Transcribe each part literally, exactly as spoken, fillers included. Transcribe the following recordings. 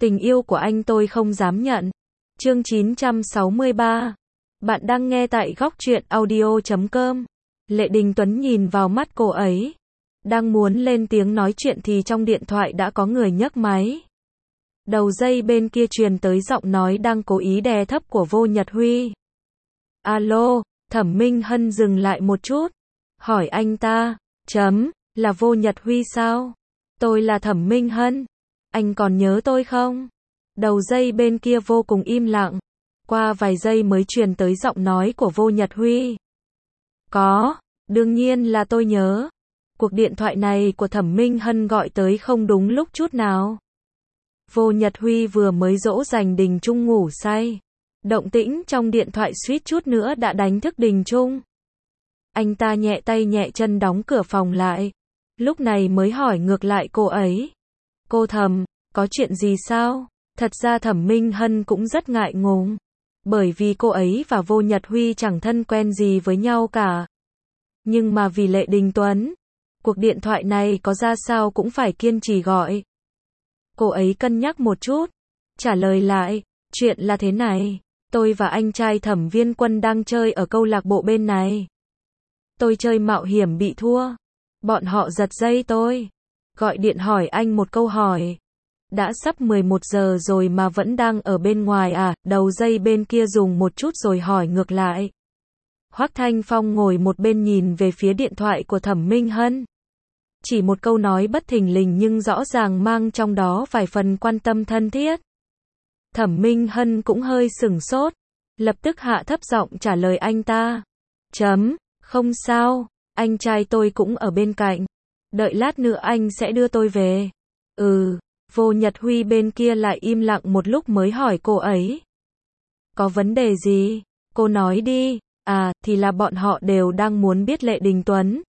Tình yêu của anh tôi không dám nhận. Chương chín trăm sáu mươi ba. Bạn đang nghe tại góc truyện audio chấm com. Lệ Đình Tuấn nhìn vào mắt cô ấy. Đang muốn lên tiếng nói chuyện thì trong điện thoại đã có người nhấc máy. Đầu dây bên kia truyền tới giọng nói đang cố ý đè thấp của Vô Nhật Huy. Alo, Thẩm Minh Hân dừng lại một chút. Hỏi anh ta, chấm, là Vô Nhật Huy sao? Tôi là Thẩm Minh Hân. Anh còn nhớ tôi không? Đầu dây bên kia vô cùng im lặng. Qua vài giây mới truyền tới giọng nói của Vô Nhật Huy. Có, đương nhiên là tôi nhớ. Cuộc điện thoại này của Thẩm Minh Hân gọi tới không đúng lúc chút nào. Vô Nhật Huy vừa mới dỗ dành Đình Trung ngủ say. Động tĩnh trong điện thoại suýt chút nữa đã đánh thức Đình Trung. Anh ta nhẹ tay nhẹ chân đóng cửa phòng lại. Lúc này mới hỏi ngược lại cô ấy. Cô Thẩm, có chuyện gì sao? Thật ra Thẩm Minh Hân cũng rất ngại ngùng. Bởi vì cô ấy và Vô Nhật Huy chẳng thân quen gì với nhau cả. Nhưng mà vì Lệ Đình Tuấn, cuộc điện thoại này có ra sao cũng phải kiên trì gọi. Cô ấy cân nhắc một chút, trả lời lại, chuyện là thế này, tôi và anh trai Thẩm Viên Quân đang chơi ở câu lạc bộ bên này. Tôi chơi mạo hiểm bị thua. Bọn họ giật dây tôi. Gọi điện hỏi anh một câu hỏi. Đã sắp mười một giờ rồi mà vẫn đang ở bên ngoài à? Đầu dây bên kia dùng một chút rồi hỏi ngược lại. Hoắc Thanh Phong ngồi một bên nhìn về phía điện thoại của Thẩm Minh Hân. Chỉ một câu nói bất thình lình nhưng rõ ràng mang trong đó vài phần quan tâm thân thiết. Thẩm Minh Hân cũng hơi sửng sốt. Lập tức hạ thấp giọng trả lời anh ta. Chấm, không sao, anh trai tôi cũng ở bên cạnh. Đợi lát nữa anh sẽ đưa tôi về. Ừ. Vô Nhật Huy bên kia lại im lặng một lúc mới hỏi cô ấy. Có vấn đề gì? Cô nói đi. À, thì là bọn họ đều đang muốn biết Lệ Đình Tuấn.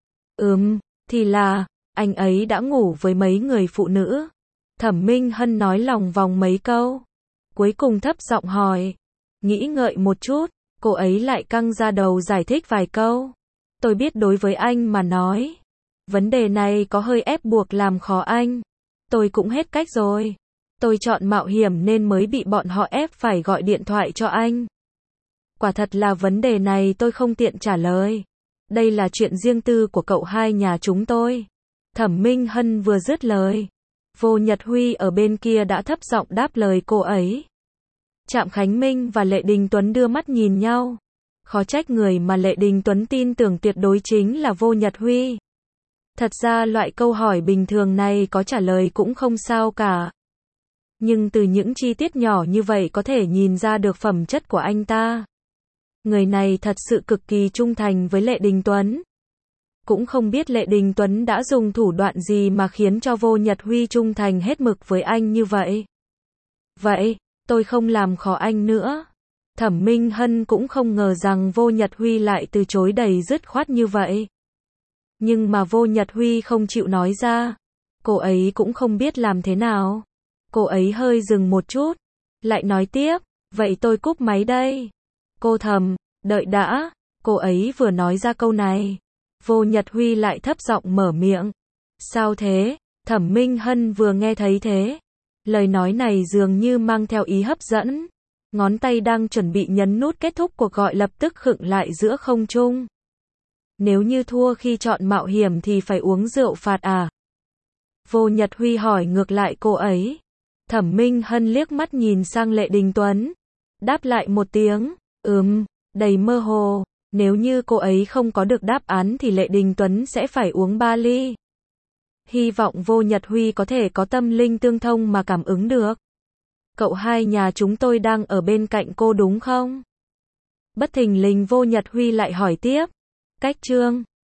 Ừm, thì là, anh ấy đã ngủ với mấy người phụ nữ. Thẩm Minh Hân nói lòng vòng mấy câu. Cuối cùng thấp giọng hỏi. Nghĩ ngợi một chút, cô ấy lại căng ra đầu giải thích vài câu. Tôi biết đối với anh mà nói, vấn đề này có hơi ép buộc làm khó anh. Tôi cũng hết cách rồi. Tôi chọn mạo hiểm nên mới bị bọn họ ép phải gọi điện thoại cho anh. Quả thật là vấn đề này tôi không tiện trả lời. Đây là chuyện riêng tư của cậu hai nhà chúng tôi. Thẩm Minh Hân vừa dứt lời. Vô Nhật Huy ở bên kia đã thấp giọng đáp lời cô ấy. Trạm Khánh Minh và Lệ Đình Tuấn đưa mắt nhìn nhau. Khó trách người mà Lệ Đình Tuấn tin tưởng tuyệt đối chính là Vô Nhật Huy. Thật ra loại câu hỏi bình thường này có trả lời cũng không sao cả. Nhưng từ những chi tiết nhỏ như vậy có thể nhìn ra được phẩm chất của anh ta. Người này thật sự cực kỳ trung thành với Lệ Đình Tuấn. Cũng không biết Lệ Đình Tuấn đã dùng thủ đoạn gì mà khiến cho Vô Nhật Huy trung thành hết mực với anh như vậy. Vậy, tôi không làm khó anh nữa. Thẩm Minh Hân cũng không ngờ rằng Vô Nhật Huy lại từ chối đầy dứt khoát như vậy. Nhưng mà Vô Nhật Huy không chịu nói ra. Cô ấy cũng không biết làm thế nào. Cô ấy hơi dừng một chút. Lại nói tiếp. Vậy tôi cúp máy đây. Cô Thẩm, đợi đã. Cô ấy vừa nói ra câu này. Vô Nhật Huy lại thấp giọng mở miệng. Sao thế? Thẩm Minh Hân vừa nghe thấy thế. Lời nói này dường như mang theo ý hấp dẫn. Ngón tay đang chuẩn bị nhấn nút kết thúc cuộc gọi lập tức khựng lại giữa không trung. Nếu như thua khi chọn mạo hiểm thì phải uống rượu phạt à? Vô Nhật Huy hỏi ngược lại cô ấy. Thẩm Minh Hân liếc mắt nhìn sang Lệ Đình Tuấn. Đáp lại một tiếng, ừm, đầy mơ hồ. Nếu như cô ấy không có được đáp án thì Lệ Đình Tuấn sẽ phải uống ba ly. Hy vọng Vô Nhật Huy có thể có tâm linh tương thông mà cảm ứng được. Cậu hai nhà chúng tôi đang ở bên cạnh cô đúng không? Bất thình lình Vô Nhật Huy lại hỏi tiếp. Cách chương